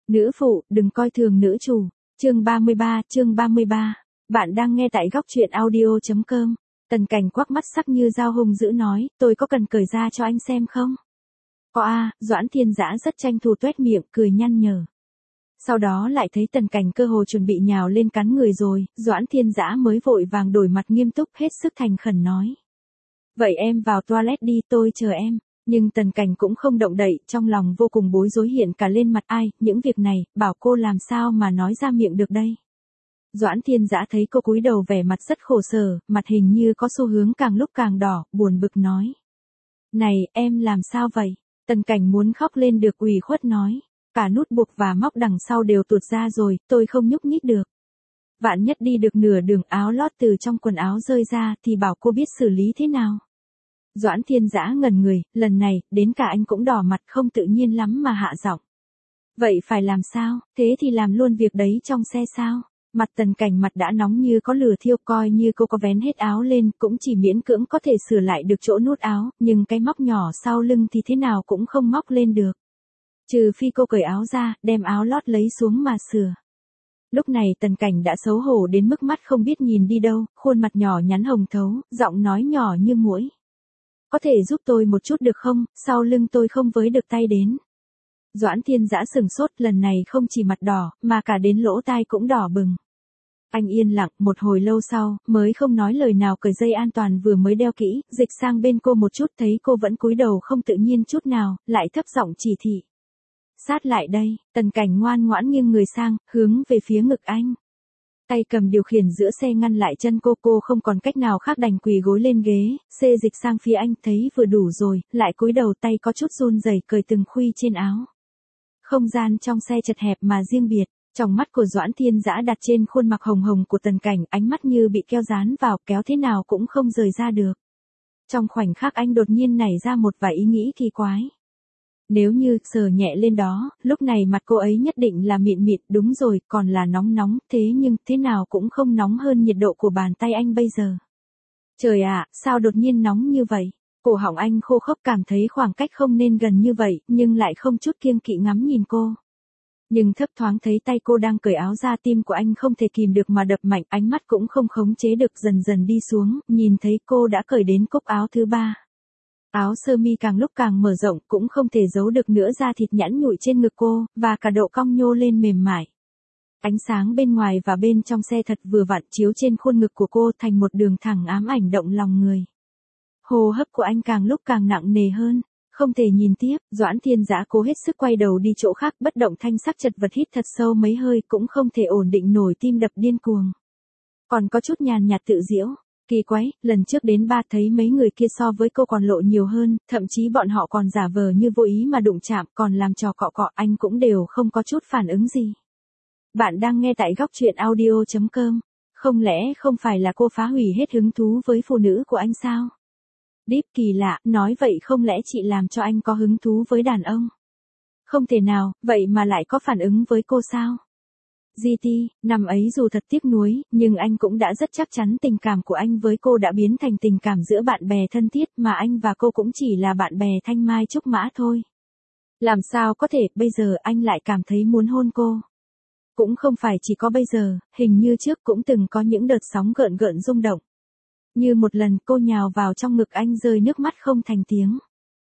Nữ phụ, đừng coi thường nữ chủ. Chương 33. Bạn đang nghe tại góc truyện audio.com. Tần Cảnh quắc mắt sắc như dao hung dữ nói, tôi có cần cởi ra cho anh xem không? Có a, Doãn Thiên Dã rất tranh thủ tuét miệng, cười nhăn nhở. Sau đó lại thấy Tần Cảnh cơ hồ chuẩn bị nhào lên cắn người rồi, Doãn Thiên Dã mới vội vàng đổi mặt nghiêm túc hết sức thành khẩn nói. Vậy em vào toilet đi, tôi chờ em. Nhưng Tần Cảnh cũng không động đậy, trong lòng vô cùng bối rối hiện cả lên mặt ai, những việc này, bảo cô làm sao mà nói ra miệng được đây. Doãn Thiên Dã thấy cô cúi đầu vẻ mặt rất khổ sở, mặt hình như có xu hướng càng lúc càng đỏ, buồn bực nói. Này, em làm sao vậy? Tần Cảnh muốn khóc lên được ủy khuất nói. Cả nút buộc và móc đằng sau đều tuột ra rồi, tôi không nhúc nhích được. Vạn nhất đi được nửa đường áo lót từ trong quần áo rơi ra thì bảo cô biết xử lý thế nào. Doãn Thiên Dã ngẩn người, lần này, đến cả anh cũng đỏ mặt không tự nhiên lắm mà hạ giọng. Vậy phải làm sao, thế thì làm luôn việc đấy trong xe sao? Mặt Tần Cảnh mặt đã nóng như có lửa thiêu, coi như cô có vén hết áo lên cũng chỉ miễn cưỡng có thể sửa lại được chỗ nút áo, nhưng cái móc nhỏ sau lưng thì thế nào cũng không móc lên được. Trừ phi cô cởi áo ra, đem áo lót lấy xuống mà sửa. Lúc này Tần Cảnh đã xấu hổ đến mức mắt không biết nhìn đi đâu, khuôn mặt nhỏ nhắn hồng thấu, giọng nói nhỏ như muỗi. Có thể giúp tôi một chút được không, sau lưng tôi không với được tay đến. Doãn Thiên Dã sừng sốt, lần này không chỉ mặt đỏ, mà cả đến lỗ tai cũng đỏ bừng. Anh yên lặng, một hồi lâu sau, mới không nói lời nào cởi dây an toàn vừa mới đeo kỹ, dịch sang bên cô một chút thấy cô vẫn cúi đầu không tự nhiên chút nào, lại thấp giọng chỉ thị. Sát lại đây, Tần Cảnh ngoan ngoãn nghiêng người sang, hướng về phía ngực anh. Tay cầm điều khiển giữa xe ngăn lại chân cô không còn cách nào khác đành quỳ gối lên ghế, xê dịch sang phía anh thấy vừa đủ rồi, lại cúi đầu tay có chút run rẩy cởi từng khuy trên áo. Không gian trong xe chật hẹp mà riêng biệt, trong mắt của Doãn Thiên Dã đặt trên khuôn mặt hồng hồng của Tần Cảnh, ánh mắt như bị keo dán vào, kéo thế nào cũng không rời ra được. Trong khoảnh khắc anh đột nhiên nảy ra một vài ý nghĩ kỳ quái. Nếu như sờ nhẹ lên đó, lúc này mặt cô ấy nhất định là mịn mịn, đúng rồi, còn là nóng nóng, thế nhưng thế nào cũng không nóng hơn nhiệt độ của bàn tay anh bây giờ. Trời ạ, sao đột nhiên nóng như vậy? Cổ họng anh khô khốc, cảm thấy khoảng cách không nên gần như vậy, nhưng lại không chút kiêng kỵ ngắm nhìn cô. Nhưng thấp thoáng thấy tay cô đang cởi áo ra, tim của anh không thể kìm được mà đập mạnh, ánh mắt cũng không khống chế được dần dần đi xuống, nhìn thấy cô đã cởi đến cúc áo thứ 3. Áo sơ mi càng lúc càng mở rộng, cũng không thể giấu được nữa da thịt nhẵn nhụi trên ngực cô, và cả độ cong nhô lên mềm mại. Ánh sáng bên ngoài và bên trong xe thật vừa vặn chiếu trên khuôn ngực của cô thành một đường thẳng ám ảnh động lòng người. Hô hấp của anh càng lúc càng nặng nề hơn, không thể nhìn tiếp, Doãn Thiên Dã cố hết sức quay đầu đi chỗ khác, bất động thanh sắc chật vật hít thật sâu mấy hơi cũng không thể ổn định nổi, tim đập điên cuồng. Còn có chút nhàn nhạt tự giễu. Kỳ quái, lần trước đến ba thấy mấy người kia so với cô còn lộ nhiều hơn, thậm chí bọn họ còn giả vờ như vô ý mà đụng chạm, còn làm trò cọ cọ, anh cũng đều không có chút phản ứng gì. Bạn đang nghe tại góc truyện audio.com. Không lẽ không phải là cô phá hủy hết hứng thú với phụ nữ của anh sao? Deep kỳ lạ, nói vậy không lẽ chị làm cho anh có hứng thú với đàn ông? Không thể nào, vậy mà lại có phản ứng với cô sao? GT, năm ấy dù thật tiếc nuối, nhưng anh cũng đã rất chắc chắn tình cảm của anh với cô đã biến thành tình cảm giữa bạn bè thân thiết, mà anh và cô cũng chỉ là bạn bè thanh mai trúc mã thôi. Làm sao có thể, bây giờ anh lại cảm thấy muốn hôn cô? Cũng không phải chỉ có bây giờ, hình như trước cũng từng có những đợt sóng gợn gợn rung động. Như một lần cô nhào vào trong ngực anh rơi nước mắt không thành tiếng.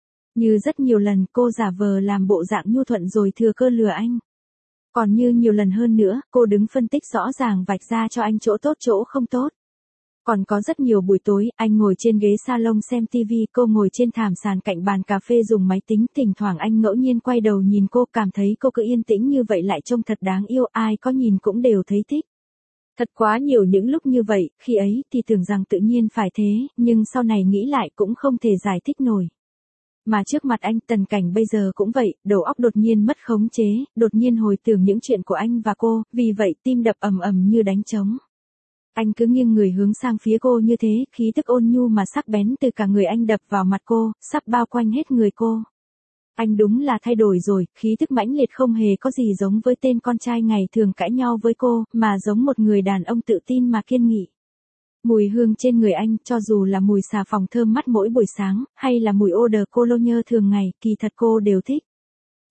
Như rất nhiều lần cô giả vờ làm bộ dạng nhu thuận rồi thừa cơ lừa anh. Còn như nhiều lần hơn nữa, cô đứng phân tích rõ ràng vạch ra cho anh chỗ tốt chỗ không tốt. Còn có rất nhiều buổi tối, anh ngồi trên ghế salon xem TV, cô ngồi trên thảm sàn cạnh bàn cà phê dùng máy tính, thỉnh thoảng anh ngẫu nhiên quay đầu nhìn cô, cảm thấy cô cứ yên tĩnh như vậy lại trông thật đáng yêu, ai có nhìn cũng đều thấy thích. Thật quá nhiều những lúc như vậy, khi ấy thì tưởng rằng tự nhiên phải thế, nhưng sau này nghĩ lại cũng không thể giải thích nổi. Mà trước mặt anh, Tần Cảnh bây giờ cũng vậy, đầu óc đột nhiên mất khống chế, đột nhiên hồi tưởng những chuyện của anh và cô, vì vậy tim đập ầm ầm như đánh trống. Anh cứ nghiêng người hướng sang phía cô như thế, khí tức ôn nhu mà sắc bén từ cả người anh đập vào mặt cô, sắp bao quanh hết người cô. Anh đúng là thay đổi rồi, khí tức mãnh liệt không hề có gì giống với tên con trai ngày thường cãi nhau với cô, mà giống một người đàn ông tự tin mà kiên nghị. Mùi hương trên người anh, cho dù là mùi xà phòng thơm mắt mỗi buổi sáng, hay là mùi eau de cologne thường ngày, kỳ thật cô đều thích.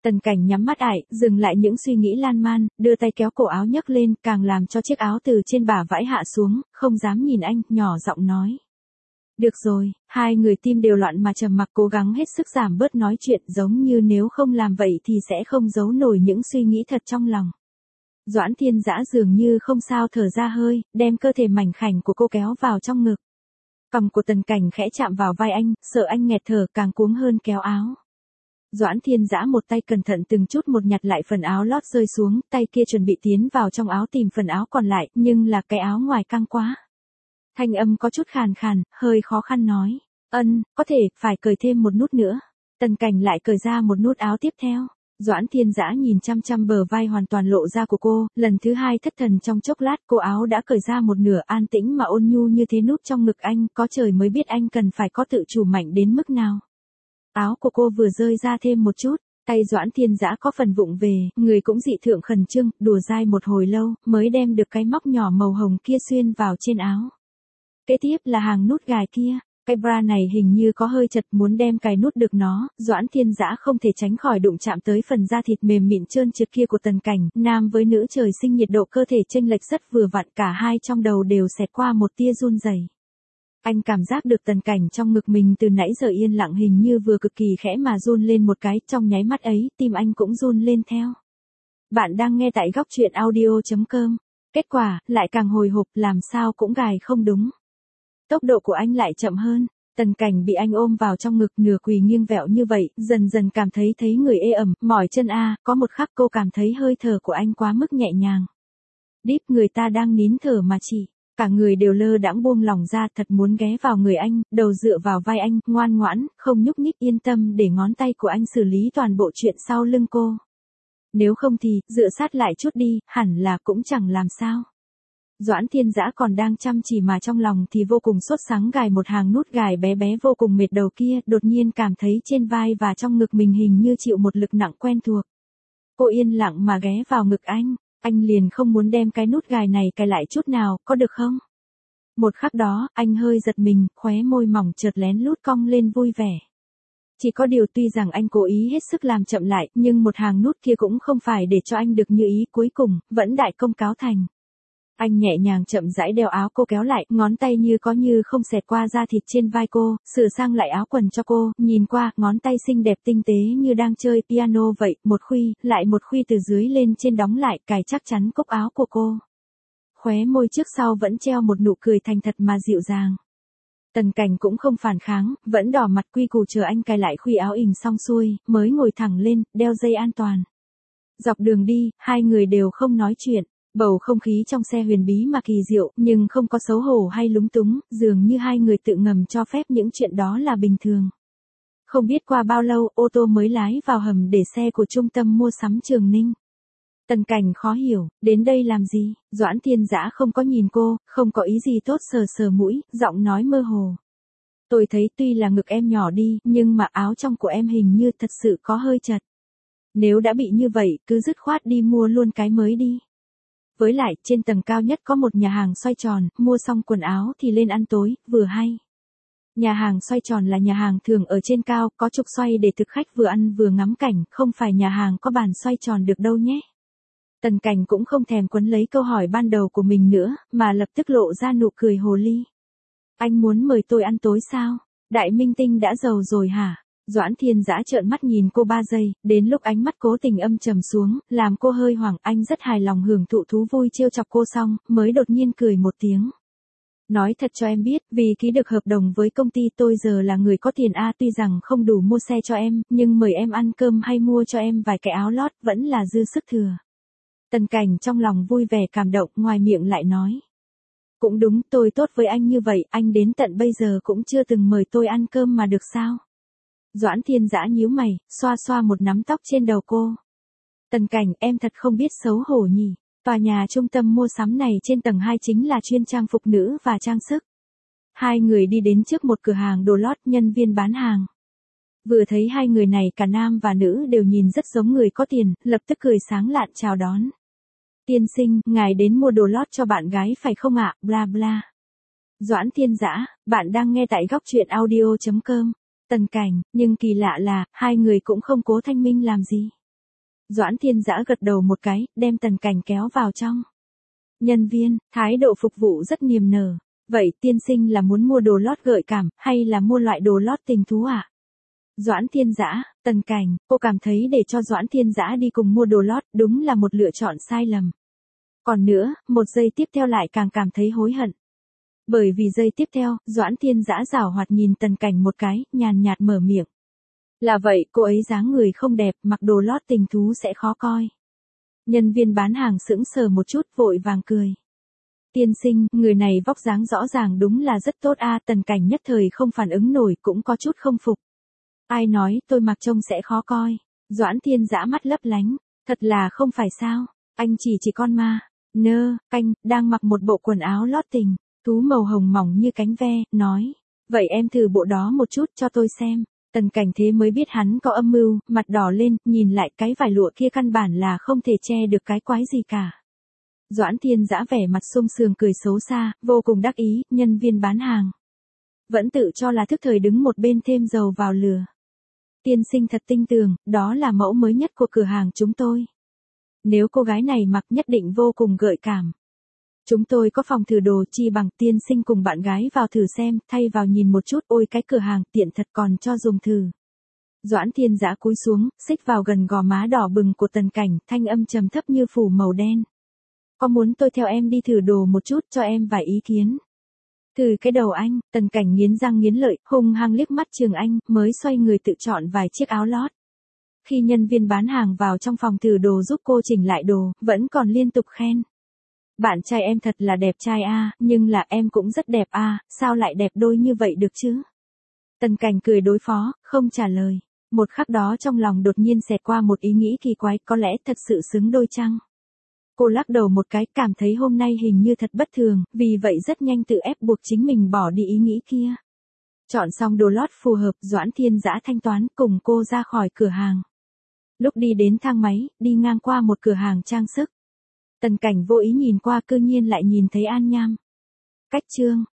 Tần Cảnh nhắm mắt lại, dừng lại những suy nghĩ lan man, đưa tay kéo cổ áo nhấc lên, càng làm cho chiếc áo từ trên bả vãi hạ xuống, không dám nhìn anh, nhỏ giọng nói. Được rồi, hai người tim đều loạn mà trầm mặc cố gắng hết sức giảm bớt nói chuyện, giống như nếu không làm vậy thì sẽ không giấu nổi những suy nghĩ thật trong lòng. Doãn Thiên Dã dường như không sao thở ra hơi, đem cơ thể mảnh khảnh của cô kéo vào trong ngực. Cằm của Tần Cảnh khẽ chạm vào vai anh, sợ anh nghẹt thở càng cuống hơn kéo áo. Doãn Thiên Dã một tay cẩn thận từng chút một nhặt lại phần áo lót rơi xuống, tay kia chuẩn bị tiến vào trong áo tìm phần áo còn lại, nhưng là cái áo ngoài căng quá. Thanh âm có chút khàn khàn, hơi khó khăn nói. Có thể, phải cởi thêm một nút nữa. Tần Cảnh lại cởi ra một nút áo tiếp theo. Doãn Thiên Dã nhìn chăm chăm bờ vai hoàn toàn lộ ra của cô, lần thứ hai thất thần trong chốc lát cô áo đã cởi ra một nửa an tĩnh mà ôn nhu như thế núp trong ngực anh, có trời mới biết anh cần phải có tự chủ mạnh đến mức nào. Áo của cô vừa rơi ra thêm một chút, tay Doãn Thiên Dã có phần vụng về, người cũng dị thượng khẩn trương, đùa dai một hồi lâu, mới đem được cái móc nhỏ màu hồng kia xuyên vào trên áo. Kế tiếp là hàng nút gài kia, cái bra này hình như có hơi chật, muốn đem cài nút được nó, Doãn Thiên Dã không thể tránh khỏi đụng chạm tới phần da thịt mềm mịn trơn trượt kia của Tần Cảnh, nam với nữ trời sinh nhiệt độ cơ thể chênh lệch rất vừa vặn, cả hai trong đầu đều xẹt qua một tia run rẩy. Anh cảm giác được Tần Cảnh trong ngực mình từ nãy giờ yên lặng hình như vừa cực kỳ khẽ mà run lên một cái, trong nháy mắt ấy, tim anh cũng run lên theo. Bạn đang nghe tại góc truyện audio.com. Kết quả, lại càng hồi hộp, làm sao cũng gài không đúng. Tốc độ của anh lại chậm hơn, Tần Cảnh bị anh ôm vào trong ngực nửa quỳ nghiêng vẹo như vậy, dần dần cảm thấy người ê ẩm, mỏi chân có một khắc cô cảm thấy hơi thở của anh quá mức nhẹ nhàng. Đíp người ta đang nín thở mà chỉ, cả người đều lơ đãng buông lỏng ra, thật muốn ghé vào người anh, đầu dựa vào vai anh, ngoan ngoãn, không nhúc nhích yên tâm để ngón tay của anh xử lý toàn bộ chuyện sau lưng cô. Nếu không thì, dựa sát lại chút đi, hẳn là cũng chẳng làm sao. Doãn Thiên Dã còn đang chăm chỉ mà trong lòng thì vô cùng sốt sắng gài một hàng nút gài bé bé vô cùng mệt đầu kia, đột nhiên cảm thấy trên vai và trong ngực mình hình như chịu một lực nặng quen thuộc. Cô yên lặng mà ghé vào ngực anh liền không muốn đem cái nút gài này cài lại chút nào, có được không? Một khắc đó, anh hơi giật mình, khóe môi mỏng chợt lén lút cong lên vui vẻ. Chỉ có điều tuy rằng anh cố ý hết sức làm chậm lại, nhưng một hàng nút kia cũng không phải để cho anh được như ý, cuối cùng, vẫn đại công cáo thành. Anh nhẹ nhàng chậm rãi đeo áo cô kéo lại, ngón tay như có như không xẹt qua da thịt trên vai cô, sửa sang lại áo quần cho cô, nhìn qua, ngón tay xinh đẹp tinh tế như đang chơi piano vậy, một khuy, lại một khuy từ dưới lên trên đóng lại, cài chắc chắn cúc áo của cô. Khóe môi trước sau vẫn treo một nụ cười thành thật mà dịu dàng. Tần Cảnh cũng không phản kháng, vẫn đỏ mặt quy củ chờ anh cài lại khuy áo ình xong xuôi, mới ngồi thẳng lên, đeo dây an toàn. Dọc đường đi, hai người đều không nói chuyện. Bầu không khí trong xe huyền bí mà kỳ diệu, nhưng không có xấu hổ hay lúng túng, dường như hai người tự ngầm cho phép những chuyện đó là bình thường. Không biết qua bao lâu, ô tô mới lái vào hầm để xe của trung tâm mua sắm Trường Ninh. Tần Cảnh khó hiểu, đến đây làm gì? Doãn Thiên Dã không có nhìn cô, không có ý gì tốt, sờ sờ mũi, giọng nói mơ hồ. Tôi thấy tuy là ngực em nhỏ đi, nhưng mà áo trong của em hình như thật sự có hơi chật. Nếu đã bị như vậy, cứ dứt khoát đi mua luôn cái mới đi. Với lại, trên tầng cao nhất có một nhà hàng xoay tròn, mua xong quần áo thì lên ăn tối, vừa hay. Nhà hàng xoay tròn là nhà hàng thường ở trên cao, có trục xoay để thực khách vừa ăn vừa ngắm cảnh, không phải nhà hàng có bàn xoay tròn được đâu nhé. Tần Cảnh cũng không thèm quấn lấy câu hỏi ban đầu của mình nữa, mà lập tức lộ ra nụ cười hồ ly. Anh muốn mời tôi ăn tối sao? Đại minh tinh đã giàu rồi hả? Doãn Thiên Dã trợn mắt nhìn cô 3 giây, đến lúc ánh mắt cố tình âm trầm xuống, làm cô hơi hoảng, anh rất hài lòng hưởng thụ thú vui trêu chọc cô xong, mới đột nhiên cười một tiếng. Nói thật cho em biết, vì ký được hợp đồng với công ty tôi giờ là người có tiền tuy rằng không đủ mua xe cho em, nhưng mời em ăn cơm hay mua cho em vài cái áo lót vẫn là dư sức thừa. Tần Cảnh trong lòng vui vẻ cảm động, ngoài miệng lại nói. Cũng đúng, tôi tốt với anh như vậy, anh đến tận bây giờ cũng chưa từng mời tôi ăn cơm mà được sao? Doãn Thiên Dã nhíu mày, xoa xoa một nắm tóc trên đầu cô. Tần Cảnh, em thật không biết xấu hổ nhỉ. Tòa nhà trung tâm mua sắm này trên tầng 2 chính là chuyên trang phục nữ và trang sức. Hai người đi đến trước một cửa hàng đồ lót, nhân viên bán hàng. Vừa thấy hai người này cả nam và nữ đều nhìn rất giống người có tiền, lập tức cười sáng lạn chào đón. Tiên sinh, ngài đến mua đồ lót cho bạn gái phải không ạ, bla bla. Doãn Thiên Dã, bạn đang nghe tại góc truyện audio.com. Tần Cảnh, nhưng kỳ lạ là, hai người cũng không cố thanh minh làm gì. Doãn Thiên Dã gật đầu một cái, đem Tần Cảnh kéo vào trong. Nhân viên, thái độ phục vụ rất niềm nở. Vậy tiên sinh là muốn mua đồ lót gợi cảm, hay là mua loại đồ lót tình thú ạ? Doãn Thiên Dã, Tần Cảnh, cô cảm thấy để cho Doãn Thiên Dã đi cùng mua đồ lót đúng là một lựa chọn sai lầm. Còn nữa, một giây tiếp theo lại càng cảm thấy hối hận. Bởi vì giây tiếp theo, Doãn Thiên Dã giảo hoạt nhìn Tần Cảnh một cái, nhàn nhạt mở miệng. Là vậy, cô ấy dáng người không đẹp, mặc đồ lót tình thú sẽ khó coi. Nhân viên bán hàng sững sờ một chút, vội vàng cười. Tiên sinh, người này vóc dáng rõ ràng đúng là rất tốt a. Tần Cảnh nhất thời không phản ứng nổi, cũng có chút không phục. Ai nói tôi mặc trông sẽ khó coi? Doãn Thiên Dã mắt lấp lánh. Thật là không phải sao? Anh chỉ con ma. Canh, đang mặc một bộ quần áo lót tình, thú màu hồng mỏng như cánh ve, nói. Vậy em thử bộ đó một chút cho tôi xem. Tần Cảnh thế mới biết hắn có âm mưu, mặt đỏ lên, nhìn lại cái vải lụa kia căn bản là không thể che được cái quái gì cả. Doãn Thiên Dã vẻ mặt sung sướng cười xấu xa, vô cùng đắc ý, nhân viên bán hàng. Vẫn tự cho là thức thời đứng một bên thêm dầu vào lửa. Tiên sinh thật tinh tường, đó là mẫu mới nhất của cửa hàng chúng tôi. Nếu cô gái này mặc nhất định vô cùng gợi cảm. Chúng tôi có phòng thử đồ, chi bằng tiên sinh cùng bạn gái vào thử xem, thay vào nhìn một chút, ôi cái cửa hàng tiện thật còn cho dùng thử. Doãn Thiên Dã cúi xuống, xích vào gần gò má đỏ bừng của Tần Cảnh, thanh âm trầm thấp như phủ màu đen. Có muốn tôi theo em đi thử đồ một chút, cho em vài ý kiến? Từ cái đầu anh, Tần Cảnh nghiến răng nghiến lợi, hung hăng liếc mắt Trường Anh, mới xoay người tự chọn vài chiếc áo lót. Khi nhân viên bán hàng vào trong phòng thử đồ giúp cô chỉnh lại đồ, vẫn còn liên tục khen. Bạn trai em thật là đẹp trai a, nhưng là em cũng rất đẹp a, sao lại đẹp đôi như vậy được chứ? Tần Cảnh cười đối phó, không trả lời. Một khắc đó trong lòng đột nhiên xẹt qua một ý nghĩ kỳ quái, có lẽ thật sự xứng đôi chăng? Cô lắc đầu một cái, cảm thấy hôm nay hình như thật bất thường, vì vậy rất nhanh tự ép buộc chính mình bỏ đi ý nghĩ kia. Chọn xong đồ lót phù hợp, Doãn Thiên Dã thanh toán cùng cô ra khỏi cửa hàng. Lúc đi đến thang máy, đi ngang qua một cửa hàng trang sức. Tần Cảnh vô ý nhìn qua, cư nhiên lại nhìn thấy An Nham. Cách chương